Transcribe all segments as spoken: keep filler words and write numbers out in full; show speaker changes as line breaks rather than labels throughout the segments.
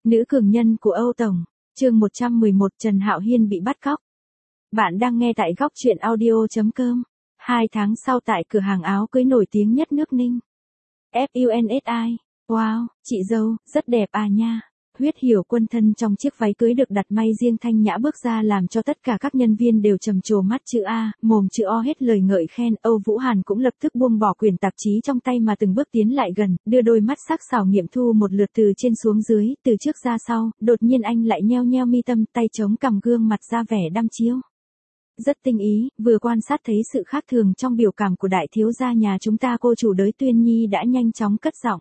Nữ cường nhân của Âu Tổng, chương một trăm mười một Trần Hạo Hiên bị bắt cóc. Bạn đang nghe tại góc truyện audio.com. Hai tháng sau tại cửa hàng áo cưới nổi tiếng nhất nước Ninh. Funsi. Wow, chị dâu, rất đẹp à nha. Huyết Hiểu Quân thân trong chiếc váy cưới được đặt may riêng thanh nhã bước ra làm cho tất cả các nhân viên đều trầm trồ mắt chữ A, mồm chữ O hết lời ngợi khen. Âu Vũ Hàn cũng lập tức buông bỏ quyển tạp chí trong tay mà từng bước tiến lại gần, đưa đôi mắt sắc sảo nghiệm thu một lượt từ trên xuống dưới, từ trước ra sau, đột nhiên anh lại nheo nheo mi tâm, tay chống cằm, gương mặt ra vẻ đăm chiêu. Rất tinh ý, vừa quan sát thấy sự khác thường trong biểu cảm của đại thiếu gia nhà chúng ta, cô chủ Đới Tuyên Nhi đã nhanh chóng cất giọng.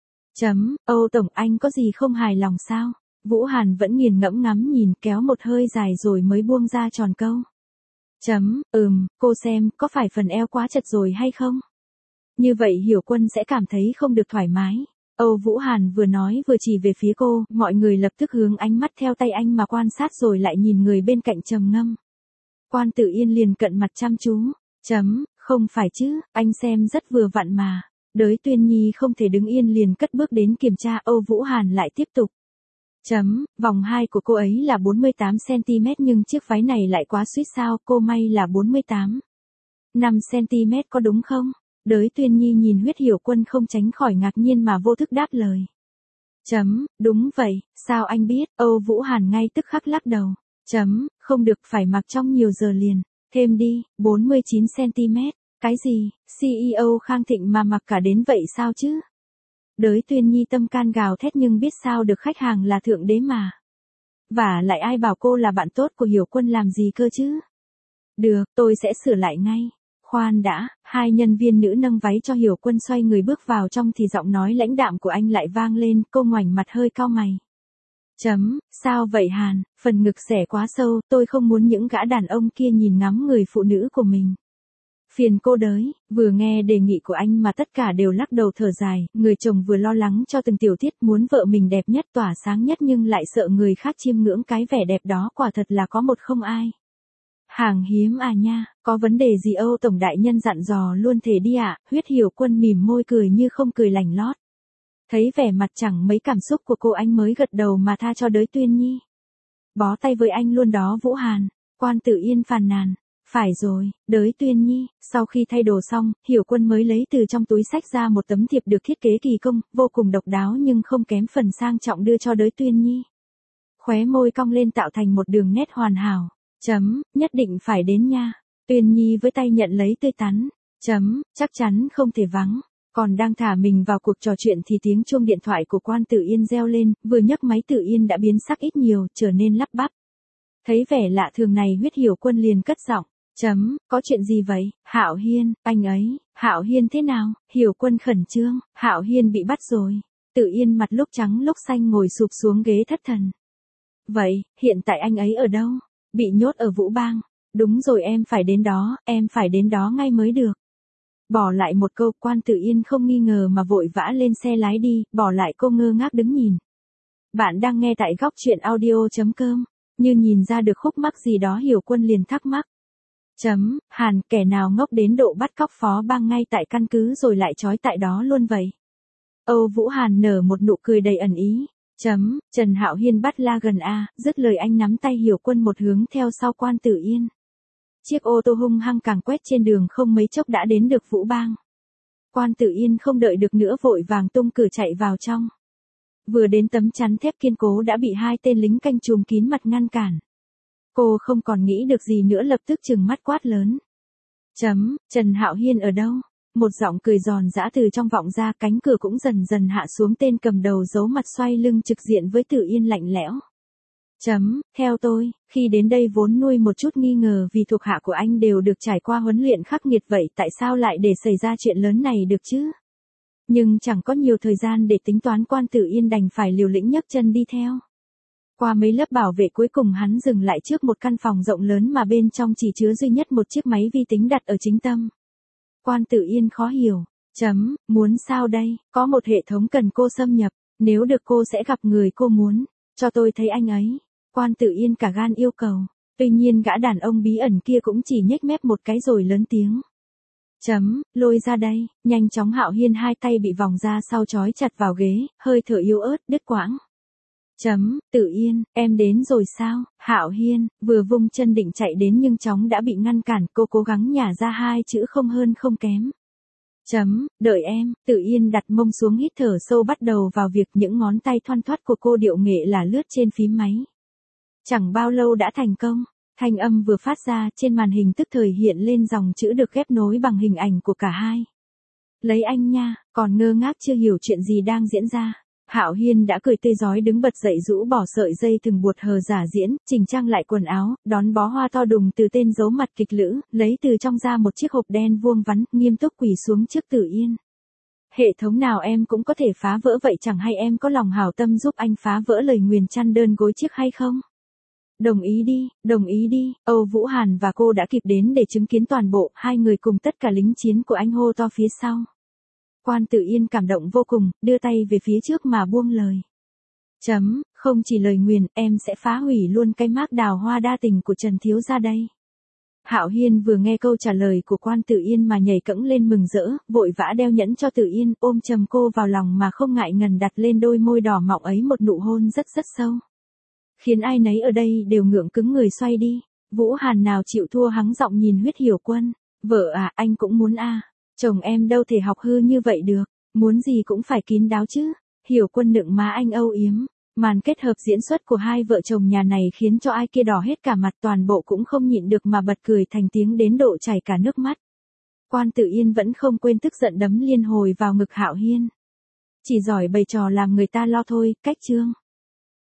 Chấm, Âu Tổng, anh có gì không hài lòng sao? Vũ Hàn vẫn nghiền ngẫm ngắm nhìn, kéo một hơi dài rồi mới buông ra tròn câu. Chấm, ừm, cô xem, có phải phần eo quá chật rồi hay không? Như vậy Hiểu Quân sẽ cảm thấy không được thoải mái. Âu Vũ Hàn vừa nói vừa chỉ về phía cô, mọi người lập tức hướng ánh mắt theo tay anh mà quan sát rồi lại nhìn người bên cạnh trầm ngâm. Quan Tử Yên liền cận mặt chăm chú. Chấm, không phải chứ, anh xem rất vừa vặn mà. Đới Tuyên Nhi không thể đứng yên liền cất bước đến kiểm tra. Âu Vũ Hàn lại tiếp tục. Chấm, vòng hai của cô ấy là bốn mươi tám xăng-ti-mét nhưng chiếc váy này lại quá suýt sao, cô may là bốn mươi tám. năm xăng-ti-mét có đúng không? Đới Tuyên Nhi nhìn Huyết Hiểu Quân không tránh khỏi ngạc nhiên mà vô thức đáp lời. Chấm, đúng vậy, sao anh biết? Âu Vũ Hàn ngay tức khắc lắc đầu. Chấm, không được, phải mặc trong nhiều giờ liền. Thêm đi, bốn mươi chín xăng-ti-mét. Cái gì, xê e ô Khang Thịnh mà mặc cả đến vậy sao chứ? Đới Tuyên Nhi tâm can gào thét nhưng biết sao được, khách hàng là thượng đế mà. Và lại ai bảo cô là bạn tốt của Hiểu Quân làm gì cơ chứ? Được, tôi sẽ sửa lại ngay. Khoan đã, hai nhân viên nữ nâng váy cho Hiểu Quân xoay người bước vào trong thì giọng nói lãnh đạm của anh lại vang lên, cô ngoảnh mặt hơi cau mày. Chấm, sao vậy Hàn, phần ngực xẻ quá sâu, tôi không muốn những gã đàn ông kia nhìn ngắm người phụ nữ của mình. Phiền cô Đới. Vừa nghe đề nghị của anh mà tất cả đều lắc đầu thở dài, người chồng vừa lo lắng cho từng tiểu tiết, muốn vợ mình đẹp nhất tỏa sáng nhất nhưng lại sợ người khác chiêm ngưỡng cái vẻ đẹp đó, quả thật là có một không ai. Hàng hiếm à nha, có vấn đề gì Âu Tổng đại nhân dặn dò luôn thể đi ạ. Huyết Hiểu Quân mỉm môi cười như không cười lành lót. Thấy vẻ mặt chẳng mấy cảm xúc của cô anh mới gật đầu mà tha cho Đới Tuyên Nhi. Bó tay với anh luôn đó Vũ Hàn. Quan Tử Yên phàn nàn. Phải rồi, Đới Tuyên Nhi. Sau khi thay đồ xong, Hiểu Quân mới lấy từ trong túi xách ra một tấm thiệp được thiết kế kỳ công, vô cùng độc đáo nhưng không kém phần sang trọng đưa cho Đới Tuyên Nhi. Khóe môi cong lên tạo thành một đường nét hoàn hảo. Chấm, nhất định phải đến nha. Tuyên Nhi với tay nhận lấy tươi tắn. Chấm, chắc chắn không thể vắng. Còn đang thả mình vào cuộc trò chuyện thì tiếng chuông điện thoại của Quan Tử Yên reo lên, vừa nhấc máy Tử Yên đã biến sắc ít nhiều, trở nên lắp bắp. Thấy vẻ lạ thường này Huyết Hiểu Quân liền cất giọng. Chấm, có chuyện gì vậy? Hạo Hiên, anh ấy, Hạo Hiên thế nào? Hiểu Quân khẩn trương, Hạo Hiên bị bắt rồi. Tử Yên mặt lúc trắng lúc xanh ngồi sụp xuống ghế thất thần. Vậy, hiện tại anh ấy ở đâu? Bị nhốt ở Vũ Bang. Đúng rồi, em phải đến đó, em phải đến đó ngay mới được. Bỏ lại một câu, Quan Tử Yên không nghi ngờ mà vội vã lên xe lái đi, bỏ lại cô ngơ ngác đứng nhìn. Bạn đang nghe tại góc truyện audio.com. Như nhìn ra được khúc mắc gì đó Hiểu Quân liền thắc mắc. Chấm, Hàn, kẻ nào ngốc đến độ bắt cóc phó bang ngay tại căn cứ rồi lại trói tại đó luôn vậy? Âu Vũ Hàn nở một nụ cười đầy ẩn ý. Chấm, Trần Hạo Hiên bắt la gần a. Dứt lời anh nắm tay Hiểu Quân một hướng theo sau Quan Tử Yên. Chiếc ô tô hung hăng càng quét trên đường không mấy chốc đã đến được Vũ Bang. Quan Tử Yên không đợi được nữa vội vàng tung cửa chạy vào trong. Vừa đến tấm chắn thép kiên cố đã bị hai tên lính canh trùm kín mặt ngăn cản. Cô không còn nghĩ được gì nữa lập tức trừng mắt quát lớn. Chấm, Trần Hạo Hiên ở đâu? Một giọng cười giòn giã từ trong vọng ra, cánh cửa cũng dần dần hạ xuống, tên cầm đầu giấu mặt xoay lưng trực diện với Tử Yên lạnh lẽo. Chấm, theo tôi, khi đến đây vốn nuôi một chút nghi ngờ vì thuộc hạ của anh đều được trải qua huấn luyện khắc nghiệt, vậy tại sao lại để xảy ra chuyện lớn này được chứ? Nhưng chẳng có nhiều thời gian để tính toán, Quan Tử Yên đành phải liều lĩnh nhấc chân đi theo. Qua mấy lớp bảo vệ cuối cùng hắn dừng lại trước một căn phòng rộng lớn mà bên trong chỉ chứa duy nhất một chiếc máy vi tính đặt ở chính tâm. Quan Tử Yên khó hiểu. Chấm, muốn sao đây? Có một hệ thống cần cô xâm nhập, nếu được cô sẽ gặp người cô muốn, cho tôi thấy anh ấy. Quan Tử Yên cả gan yêu cầu. Tuy nhiên gã đàn ông bí ẩn kia cũng chỉ nhếch mép một cái rồi lớn tiếng. Chấm, lôi ra đây. Nhanh chóng Hạo Hiên hai tay bị vòng ra sau trói chặt vào ghế, hơi thở yếu ớt, đứt quãng. Chấm, Tử Yên, em đến rồi sao? Hạo Hiên, vừa vung chân định chạy đến nhưng chóng đã bị ngăn cản, cô cố gắng nhả ra hai chữ không hơn không kém. Chấm, đợi em, Tử Yên đặt mông xuống hít thở sâu bắt đầu vào việc, những ngón tay thoăn thoắt của cô điệu nghệ là lướt trên phím máy. Chẳng bao lâu đã thành công, thanh âm vừa phát ra trên màn hình tức thời hiện lên dòng chữ được ghép nối bằng hình ảnh của cả hai. Lấy anh nha, còn ngơ ngác chưa hiểu chuyện gì đang diễn ra. Hạo Hiên đã cười tươi rói đứng bật dậy rũ bỏ sợi dây từng buộc hờ giả diễn, chỉnh trang lại quần áo, đón bó hoa to đùng từ tên giấu mặt kịch lữ, lấy từ trong ra một chiếc hộp đen vuông vắn, nghiêm túc quỳ xuống trước Tử Yên. Hệ thống nào em cũng có thể phá vỡ vậy, chẳng hay em có lòng hảo tâm giúp anh phá vỡ lời nguyền chăn đơn gối chiếc hay không? Đồng ý đi, đồng ý đi. Âu Vũ Hàn và cô đã kịp đến để chứng kiến toàn bộ, hai người cùng tất cả lính chiến của anh hô to phía sau. Quan Tử Yên cảm động vô cùng, đưa tay về phía trước mà buông lời. Chấm, không chỉ lời nguyền, em sẽ phá hủy luôn cái mác đào hoa đa tình của Trần thiếu gia đây. Hạo Hiên vừa nghe câu trả lời của Quan Tử Yên mà nhảy cẫng lên mừng rỡ, vội vã đeo nhẫn cho Tử Yên, ôm chầm cô vào lòng mà không ngại ngần đặt lên đôi môi đỏ mọng ấy một nụ hôn rất rất sâu. Khiến ai nấy ở đây đều ngượng cứng người xoay đi. Vũ Hàn nào chịu thua hắng giọng nhìn Huyết Hiểu Quân. Vợ à, anh cũng muốn à. Chồng em đâu thể học hư như vậy được. Muốn gì cũng phải kín đáo chứ. Hiểu Quân nựng má anh âu yếm. Màn kết hợp diễn xuất của hai vợ chồng nhà này khiến cho ai kia đỏ hết cả mặt, toàn bộ cũng không nhịn được mà bật cười thành tiếng đến độ chảy cả nước mắt. Quan Tử Yên vẫn không quên tức giận đấm liên hồi vào ngực Hạo Hiên. Chỉ giỏi bày trò làm người ta lo thôi, cách chương.